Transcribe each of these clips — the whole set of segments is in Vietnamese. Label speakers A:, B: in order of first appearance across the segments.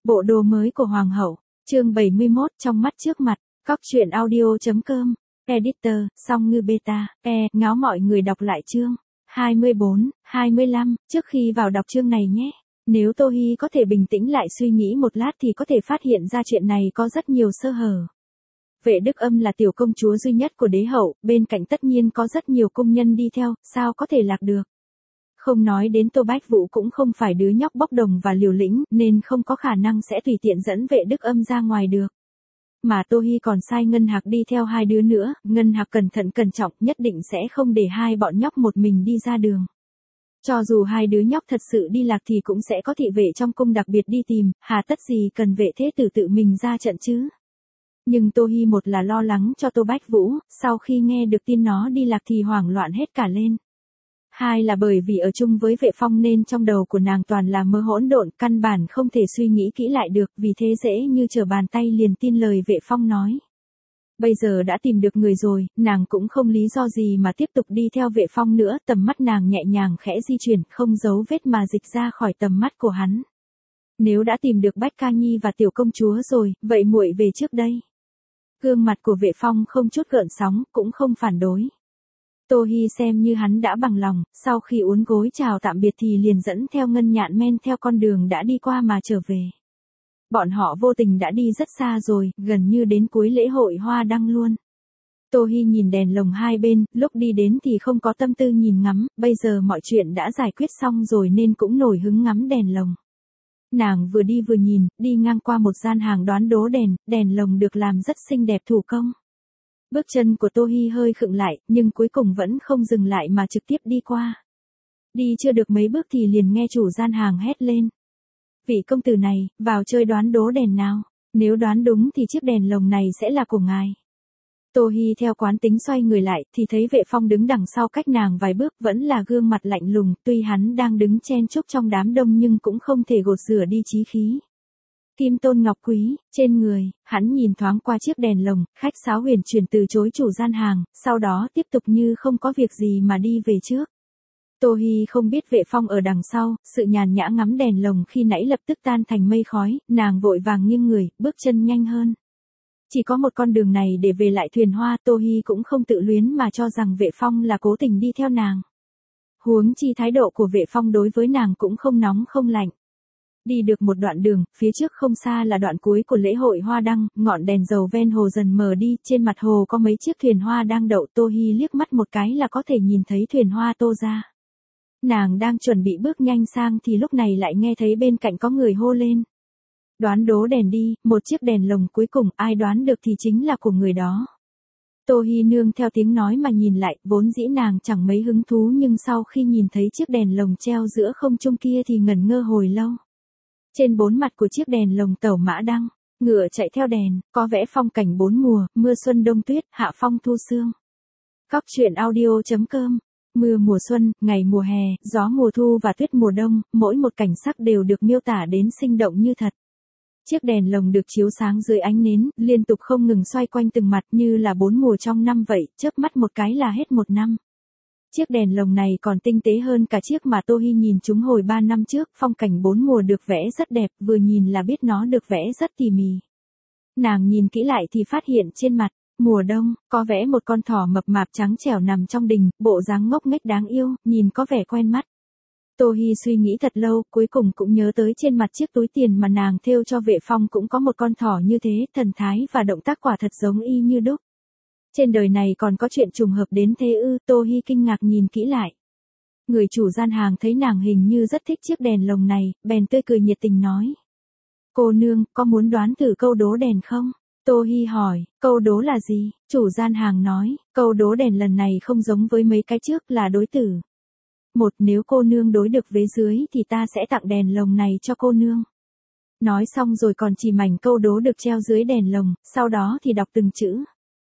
A: Bộ đồ mới của Hoàng hậu, chương 71 trong mắt trước mặt, Cóc truyện audio.com, Editor, Song Ngư Beta, ngáo mọi người đọc lại chương 24, 25, trước khi vào đọc chương này nhé. Nếu Tô Hi có thể bình tĩnh lại suy nghĩ một lát thì có thể phát hiện ra chuyện này có rất nhiều sơ hở. Vệ Đức Âm là tiểu công chúa duy nhất của đế hậu, bên cạnh tất nhiên có rất nhiều cung nhân đi theo, sao có thể lạc được. Không nói đến Tô Bách Vũ cũng không phải đứa nhóc bốc đồng và liều lĩnh, nên không có khả năng sẽ tùy tiện dẫn Vệ Đức Âm ra ngoài được. Mà Tô Hi còn sai Ngân Hạc đi theo hai đứa nữa, Ngân Hạc cẩn thận cẩn trọng nhất định sẽ không để hai bọn nhóc một mình đi ra đường. Cho dù hai đứa nhóc thật sự đi lạc thì cũng sẽ có thị vệ trong cung đặc biệt đi tìm, hà tất gì cần vệ thế tử tự mình ra trận chứ. Nhưng Tô Hi một là lo lắng cho Tô Bách Vũ, sau khi nghe được tin nó đi lạc thì hoảng loạn hết cả lên. Hai là bởi vì ở chung với Vệ Phong nên trong đầu của nàng toàn là mơ hỗn độn, căn bản không thể suy nghĩ kỹ lại được, vì thế dễ như trở bàn tay liền tin lời Vệ Phong nói. Bây giờ đã tìm được người rồi, nàng cũng không lý do gì mà tiếp tục đi theo Vệ Phong nữa, tầm mắt nàng nhẹ nhàng khẽ di chuyển, không giấu vết mà dịch ra khỏi tầm mắt của hắn. Nếu đã tìm được Bách Ca Nhi và tiểu công chúa rồi, vậy muội về trước đây. Gương mặt của Vệ Phong không chút gợn sóng, cũng không phản đối. Tô Hi xem như hắn đã bằng lòng, sau khi uốn gối chào tạm biệt thì liền dẫn theo Ngân Nhạn men theo con đường đã đi qua mà trở về. Bọn họ vô tình đã đi rất xa rồi, gần như đến cuối lễ hội hoa đăng luôn. Tô Hi nhìn đèn lồng hai bên, lúc đi đến thì không có tâm tư nhìn ngắm, bây giờ mọi chuyện đã giải quyết xong rồi nên cũng nổi hứng ngắm đèn lồng. Nàng vừa đi vừa nhìn, đi ngang qua một gian hàng đoán đố đèn lồng được làm rất xinh đẹp thủ công. Bước chân của Tô Hi hơi khựng lại, nhưng cuối cùng vẫn không dừng lại mà trực tiếp đi qua. Đi chưa được mấy bước thì liền nghe chủ gian hàng hét lên. Vị công tử này, vào chơi đoán đố đèn nào, nếu đoán đúng thì chiếc đèn lồng này sẽ là của ngài. Tô Hi theo quán tính xoay người lại, thì thấy Vệ Phong đứng đằng sau cách nàng vài bước, vẫn là gương mặt lạnh lùng, tuy hắn đang đứng chen chúc trong đám đông nhưng cũng không thể gột rửa đi chí khí. Kim tôn ngọc quý, trên người, hắn nhìn thoáng qua chiếc đèn lồng, khách sáo huyền chuyển từ chối chủ gian hàng, sau đó tiếp tục như không có việc gì mà đi về trước. Tô Hi không biết Vệ Phong ở đằng sau, sự nhàn nhã ngắm đèn lồng khi nãy lập tức tan thành mây khói, nàng vội vàng nghiêng người, bước chân nhanh hơn. Chỉ có một con đường này để về lại thuyền hoa, Tô Hi cũng không tự luyến mà cho rằng Vệ Phong là cố tình đi theo nàng. Huống chi thái độ của Vệ Phong đối với nàng cũng không nóng không lạnh. Đi được một đoạn đường, phía trước không xa là đoạn cuối của lễ hội hoa đăng, ngọn đèn dầu ven hồ dần mờ đi, trên mặt hồ có mấy chiếc thuyền hoa đang đậu, Tô Hi liếc mắt một cái là có thể nhìn thấy thuyền hoa Tô gia. Nàng đang chuẩn bị bước nhanh sang thì lúc này lại nghe thấy bên cạnh có người hô lên. Đoán đố đèn đi, một chiếc đèn lồng cuối cùng, ai đoán được thì chính là của người đó. Tô Hi nương theo tiếng nói mà nhìn lại, vốn dĩ nàng chẳng mấy hứng thú nhưng sau khi nhìn thấy chiếc đèn lồng treo giữa không trung kia thì ngẩn ngơ hồi lâu. Trên bốn mặt của chiếc đèn lồng tẩu mã đăng, ngựa chạy theo đèn, có vẽ phong cảnh bốn mùa, mưa xuân đông tuyết, hạ phong thu sương. Cóc truyện audio.com, mưa mùa xuân, ngày mùa hè, gió mùa thu và tuyết mùa đông, mỗi một cảnh sắc đều được miêu tả đến sinh động như thật. Chiếc đèn lồng được chiếu sáng dưới ánh nến, liên tục không ngừng xoay quanh từng mặt như là bốn mùa trong năm vậy, chớp mắt một cái là hết một năm. Chiếc đèn lồng này còn tinh tế hơn cả chiếc mà Tô Hi nhìn chúng hồi 3 năm trước, phong cảnh bốn mùa được vẽ rất đẹp, vừa nhìn là biết nó được vẽ rất tỉ mỉ. Nàng nhìn kỹ lại thì phát hiện trên mặt, mùa đông, có vẽ một con thỏ mập mạp trắng trẻo nằm trong đình, bộ dáng ngốc nghếch đáng yêu, nhìn có vẻ quen mắt. Tô Hi suy nghĩ thật lâu, cuối cùng cũng nhớ tới trên mặt chiếc túi tiền mà nàng thêu cho Vệ Phong cũng có một con thỏ như thế, thần thái và động tác quả thật giống y như đúc. Trên đời này còn có chuyện trùng hợp đến thế ư? Tô Hi kinh ngạc nhìn kỹ lại. Người chủ gian hàng thấy nàng hình như rất thích chiếc đèn lồng này, bèn tươi cười nhiệt tình nói. Cô nương, có muốn đoán thử câu đố đèn không? Tô Hi hỏi, câu đố là gì? Chủ gian hàng nói, câu đố đèn lần này không giống với mấy cái trước là đối tử. Một, nếu cô nương đối được vế dưới thì ta sẽ tặng đèn lồng này cho cô nương. Nói xong rồi còn chỉ mảnh câu đố được treo dưới đèn lồng, sau đó thì đọc từng chữ.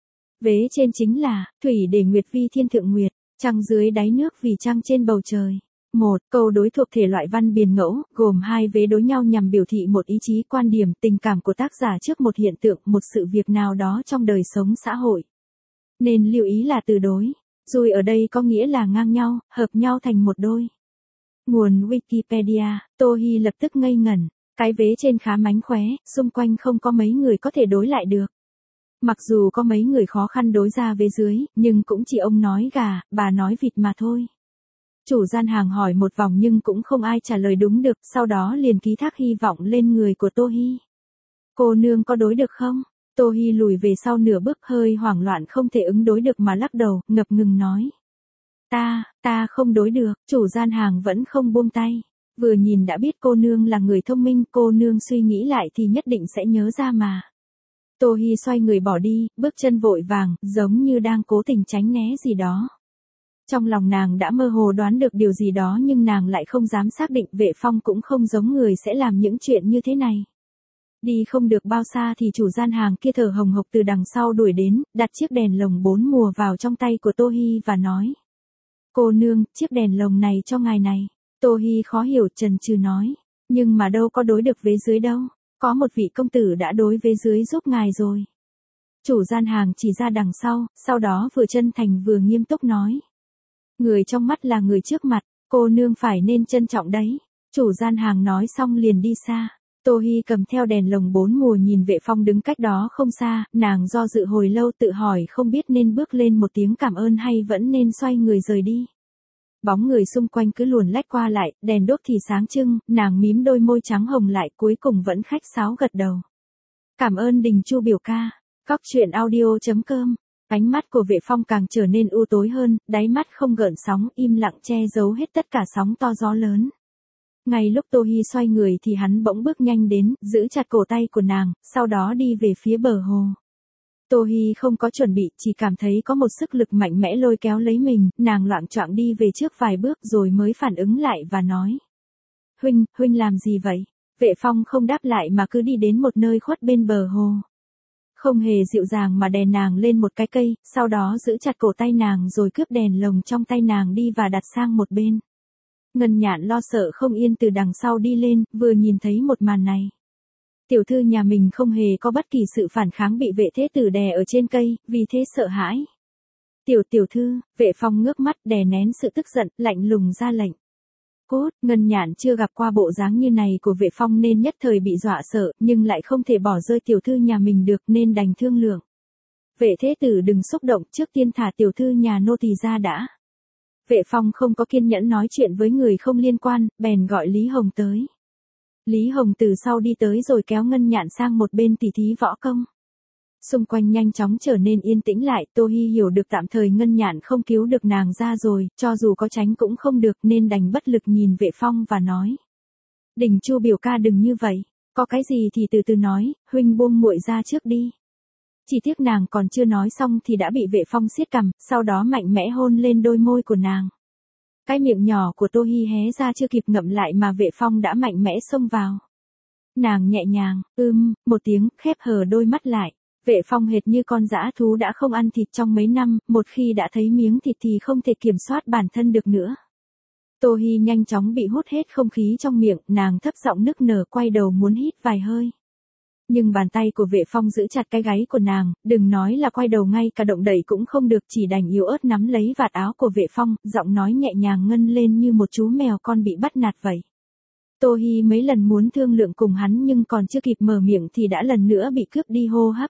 A: Vế trên chính là, thủy để nguyệt vi thiên thượng nguyệt, trăng dưới đáy nước vì trăng trên bầu trời. Một, câu đối thuộc thể loại văn biền ngẫu, gồm hai vế đối nhau nhằm biểu thị một ý chí quan điểm, tình cảm của tác giả trước một hiện tượng, một sự việc nào đó trong đời sống xã hội. Nên lưu ý là từ đối. Rồi ở đây có nghĩa là ngang nhau, hợp nhau thành một đôi. Nguồn Wikipedia, Tô Hi lập tức ngây ngẩn. Cái vế trên khá mánh khóe, xung quanh không có mấy người có thể đối lại được. Mặc dù có mấy người khó khăn đối ra vế dưới, nhưng cũng chỉ ông nói gà, bà nói vịt mà thôi. Chủ gian hàng hỏi một vòng nhưng cũng không ai trả lời đúng được, sau đó liền ký thác hy vọng lên người của Tô Hi. Cô nương có đối được không? Tô Hi lùi về sau nửa bước hơi hoảng loạn không thể ứng đối được mà lắc đầu, ngập ngừng nói. Ta không đối được, chủ gian hàng vẫn không buông tay. Vừa nhìn đã biết cô nương là người thông minh, cô nương suy nghĩ lại thì nhất định sẽ nhớ ra mà. Tô Hi xoay người bỏ đi, bước chân vội vàng, giống như đang cố tình tránh né gì đó. Trong lòng nàng đã mơ hồ đoán được điều gì đó nhưng nàng lại không dám xác định Vệ Phong cũng không giống người sẽ làm những chuyện như thế này. Đi không được bao xa thì chủ gian hàng kia thở hồng hộc từ đằng sau đuổi đến, đặt chiếc đèn lồng 4 mùa vào trong tay của Tô Hi và nói. Cô nương, chiếc đèn lồng này cho ngài này. Tô Hi khó hiểu chần chừ nói. Nhưng mà đâu có đối được vế dưới đâu. Có một vị công tử đã đối vế dưới giúp ngài rồi. Chủ gian hàng chỉ ra đằng sau đó vừa chân thành vừa nghiêm túc nói. Người trong mắt là người trước mặt, cô nương phải nên trân trọng đấy. Chủ gian hàng nói xong liền đi xa. Tô Hi cầm theo đèn lồng 4 mùa nhìn Vệ Phong đứng cách đó không xa, nàng do dự hồi lâu tự hỏi không biết nên bước lên một tiếng cảm ơn hay vẫn nên xoay người rời đi. Bóng người xung quanh cứ luồn lách qua lại, đèn đốt thì sáng trưng, nàng mím đôi môi trắng hồng lại cuối cùng vẫn khách sáo gật đầu. Cảm ơn Đình Chu biểu ca. Cóc truyện audio.com. Ánh mắt của Vệ Phong càng trở nên u tối hơn, đáy mắt không gợn sóng, im lặng che giấu hết tất cả sóng to gió lớn. Ngay lúc Tô Hi xoay người thì hắn bỗng bước nhanh đến, giữ chặt cổ tay của nàng, sau đó đi về phía bờ hồ. Tô Hi không có chuẩn bị, chỉ cảm thấy có một sức lực mạnh mẽ lôi kéo lấy mình, nàng loạng choạng đi về trước vài bước rồi mới phản ứng lại và nói. Huynh làm gì vậy? Vệ Phong không đáp lại mà cứ đi đến một nơi khuất bên bờ hồ. Không hề dịu dàng mà đè nàng lên một cái cây, sau đó giữ chặt cổ tay nàng rồi cướp đèn lồng trong tay nàng đi và đặt sang một bên. Ngân Nhạn lo sợ không yên từ đằng sau đi lên, vừa nhìn thấy một màn này. Tiểu thư nhà mình không hề có bất kỳ sự phản kháng bị vệ thế tử đè ở trên cây, vì thế sợ hãi. Tiểu thư, Vệ Phong ngước mắt đè nén sự tức giận, lạnh lùng ra lệnh. Cút, Ngân Nhạn chưa gặp qua bộ dáng như này của Vệ Phong nên nhất thời bị dọa sợ, nhưng lại không thể bỏ rơi tiểu thư nhà mình được nên đành thương lượng. Vệ thế tử đừng xúc động, trước tiên thả tiểu thư nhà nô tỳ ra đã. Vệ Phong không có kiên nhẫn nói chuyện với người không liên quan, bèn gọi Lý Hồng tới. Lý Hồng từ sau đi tới rồi kéo Ngân Nhạn sang một bên tỉ thí võ công. Xung quanh nhanh chóng trở nên yên tĩnh lại, Tô Hi hiểu được tạm thời Ngân Nhạn không cứu được nàng ra rồi, cho dù có tránh cũng không được nên đành bất lực nhìn Vệ Phong và nói. Đình Chu biểu ca đừng như vậy, có cái gì thì từ từ nói, huynh buông muội ra trước đi. Chỉ tiếc nàng còn chưa nói xong thì đã bị Vệ Phong siết cằm, sau đó mạnh mẽ hôn lên đôi môi của nàng. Cái miệng nhỏ của Tô Hi hé ra chưa kịp ngậm lại mà Vệ Phong đã mạnh mẽ xông vào. Nàng nhẹ nhàng, một tiếng, khép hờ đôi mắt lại. Vệ Phong hệt như con dã thú đã không ăn thịt trong mấy năm, một khi đã thấy miếng thịt thì không thể kiểm soát bản thân được nữa. Tô Hi nhanh chóng bị hút hết không khí trong miệng, nàng thấp giọng nức nở quay đầu muốn hít vài hơi. Nhưng bàn tay của Vệ Phong giữ chặt cái gáy của nàng, đừng nói là quay đầu ngay cả động đậy cũng không được, chỉ đành yếu ớt nắm lấy vạt áo của Vệ Phong, giọng nói nhẹ nhàng ngân lên như một chú mèo con bị bắt nạt vậy. Tô Hi mấy lần muốn thương lượng cùng hắn nhưng còn chưa kịp mở miệng thì đã lần nữa bị cướp đi hô hấp.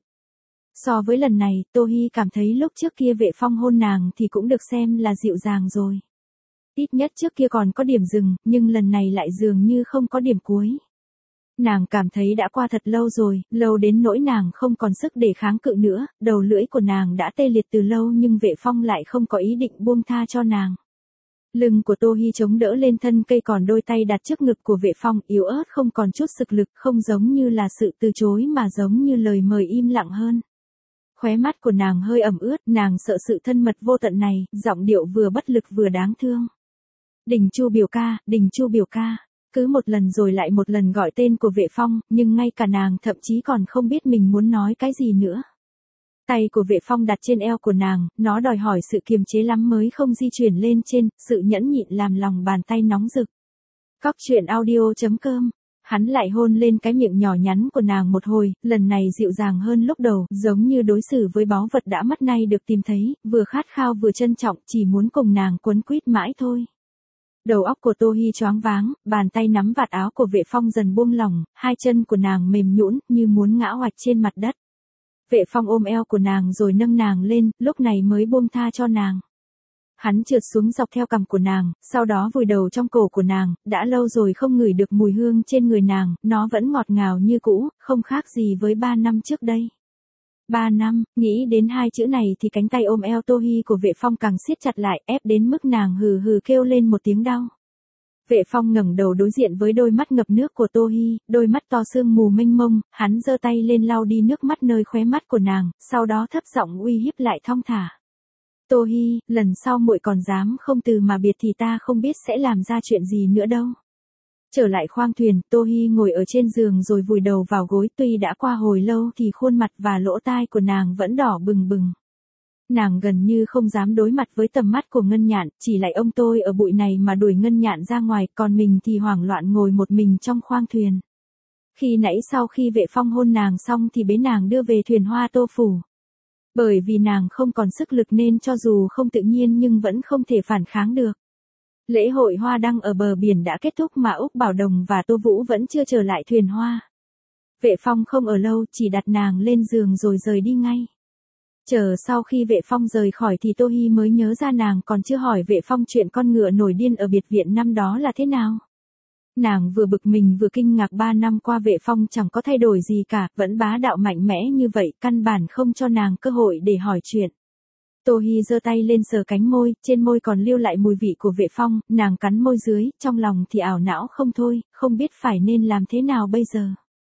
A: So với lần này, Tô Hi cảm thấy lúc trước kia Vệ Phong hôn nàng thì cũng được xem là dịu dàng rồi. Ít nhất trước kia còn có điểm dừng, nhưng lần này lại dường như không có điểm cuối. Nàng cảm thấy đã qua thật lâu rồi, lâu đến nỗi nàng không còn sức để kháng cự nữa, đầu lưỡi của nàng đã tê liệt từ lâu nhưng Vệ Phong lại không có ý định buông tha cho nàng. Lưng của Tô Hi chống đỡ lên thân cây còn đôi tay đặt trước ngực của Vệ Phong yếu ớt không còn chút sức lực, không giống như là sự từ chối mà giống như lời mời im lặng hơn. Khóe mắt của nàng hơi ẩm ướt, nàng sợ sự thân mật vô tận này, giọng điệu vừa bất lực vừa đáng thương. Đình Chu biểu ca, Đình Chu biểu ca. Cứ một lần rồi lại một lần gọi tên của Vệ Phong, nhưng ngay cả nàng thậm chí còn không biết mình muốn nói cái gì nữa. Tay của Vệ Phong đặt trên eo của nàng, nó đòi hỏi sự kiềm chế lắm mới không di chuyển lên trên, sự nhẫn nhịn làm lòng bàn tay nóng rực. Cóc truyện audio.com. Hắn lại hôn lên cái miệng nhỏ nhắn của nàng một hồi, lần này dịu dàng hơn lúc đầu, giống như đối xử với báu vật đã mất nay được tìm thấy, vừa khát khao vừa trân trọng, chỉ muốn cùng nàng quấn quýt mãi thôi. Đầu óc của Tô Hi choáng váng, bàn tay nắm vạt áo của Vệ Phong dần buông lỏng, hai chân của nàng mềm nhũn như muốn ngã oạch trên mặt đất. Vệ Phong ôm eo của nàng rồi nâng nàng lên, lúc này mới buông tha cho nàng. Hắn trượt xuống dọc theo cằm của nàng, sau đó vùi đầu trong cổ của nàng, đã lâu rồi không ngửi được mùi hương trên người nàng, nó vẫn ngọt ngào như cũ, không khác gì với 3 năm trước đây. 3 năm, nghĩ đến hai chữ này thì cánh tay ôm eo Tô Hi của Vệ Phong càng siết chặt lại, ép đến mức nàng hừ hừ kêu lên một tiếng đau. Vệ Phong ngẩng đầu đối diện với đôi mắt ngập nước của Tô Hi, đôi mắt to sương mù mênh mông, hắn giơ tay lên lau đi nước mắt nơi khóe mắt của nàng, sau đó thấp giọng uy hiếp lại thong thả. Tô Hi, lần sau muội còn dám không từ mà biệt thì ta không biết sẽ làm ra chuyện gì nữa đâu. Trở lại khoang thuyền, Tô Hi ngồi ở trên giường rồi vùi đầu vào gối, tuy đã qua hồi lâu thì khuôn mặt và lỗ tai của nàng vẫn đỏ bừng bừng. Nàng gần như không dám đối mặt với tầm mắt của Ngân Nhạn, chỉ lại ông tôi ở bụi này mà đuổi Ngân Nhạn ra ngoài, còn mình thì hoảng loạn ngồi một mình trong khoang thuyền. Khi nãy sau khi Vệ Phong hôn nàng xong thì bế nàng đưa về thuyền Hoa Tô Phủ. Bởi vì nàng không còn sức lực nên cho dù không tự nhiên nhưng vẫn không thể phản kháng được. Lễ hội hoa đăng ở bờ biển đã kết thúc mà Úc Bảo Đồng và Tô Vũ vẫn chưa trở lại thuyền hoa. Vệ Phong không ở lâu, chỉ đặt nàng lên giường rồi rời đi ngay. Chờ sau khi Vệ Phong rời khỏi thì Tô Hi mới nhớ ra nàng còn chưa hỏi Vệ Phong chuyện con ngựa nổi điên ở biệt viện năm đó là thế nào. Nàng vừa bực mình vừa kinh ngạc, 3 năm qua Vệ Phong chẳng có thay đổi gì cả, vẫn bá đạo mạnh mẽ như vậy, căn bản không cho nàng cơ hội để hỏi chuyện. Tô Hi giơ tay lên sờ cánh môi, trên môi còn lưu lại mùi vị của Vệ Phong, nàng cắn môi dưới, trong lòng thì ảo não không thôi, không biết phải nên làm thế nào bây giờ.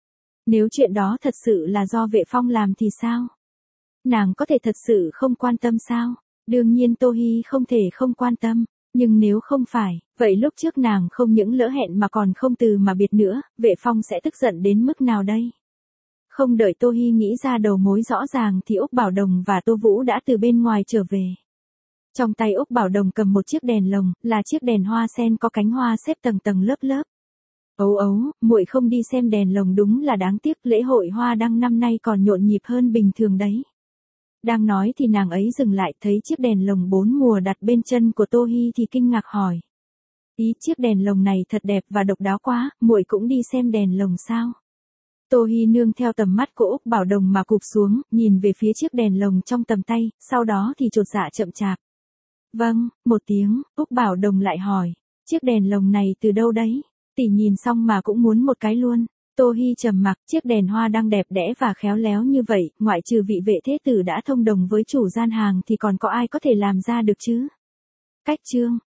A: Nếu chuyện đó thật sự là do Vệ Phong làm thì sao? Nàng có thể thật sự không quan tâm sao? Đương nhiên Tô Hi không thể không quan tâm. Nhưng nếu không phải, vậy lúc trước nàng không những lỡ hẹn mà còn không từ mà biệt nữa, Vệ Phong sẽ tức giận đến mức nào đây? Không đợi Tô Hi nghĩ ra đầu mối rõ ràng thì Úc Bảo Đồng và Tô Vũ đã từ bên ngoài trở về. Trong tay Úc Bảo Đồng cầm một chiếc đèn lồng, là chiếc đèn hoa sen có cánh hoa xếp tầng tầng lớp lớp. Ấu ấu, muội không đi xem đèn lồng đúng là đáng tiếc, lễ hội hoa đăng năm nay còn nhộn nhịp hơn bình thường đấy. Đang nói thì nàng ấy dừng lại, thấy chiếc đèn lồng 4 mùa đặt bên chân của Tô Hi thì kinh ngạc hỏi. Ý, chiếc đèn lồng này thật đẹp và độc đáo quá, muội cũng đi xem đèn lồng sao? Tô Hi nương theo tầm mắt của Úc Bảo Đồng mà cụp xuống, nhìn về phía chiếc đèn lồng trong tầm tay, sau đó thì chột dạ chậm chạp. Vâng, một tiếng, Úc Bảo Đồng lại hỏi. Chiếc đèn lồng này từ đâu đấy? Tỷ nhìn xong mà cũng muốn một cái luôn. Tô Hi trầm mặc, chiếc đèn hoa đang đẹp đẽ và khéo léo như vậy, ngoại trừ vị vệ thế tử đã thông đồng với chủ gian hàng thì còn có ai có thể làm ra được chứ? Cách chương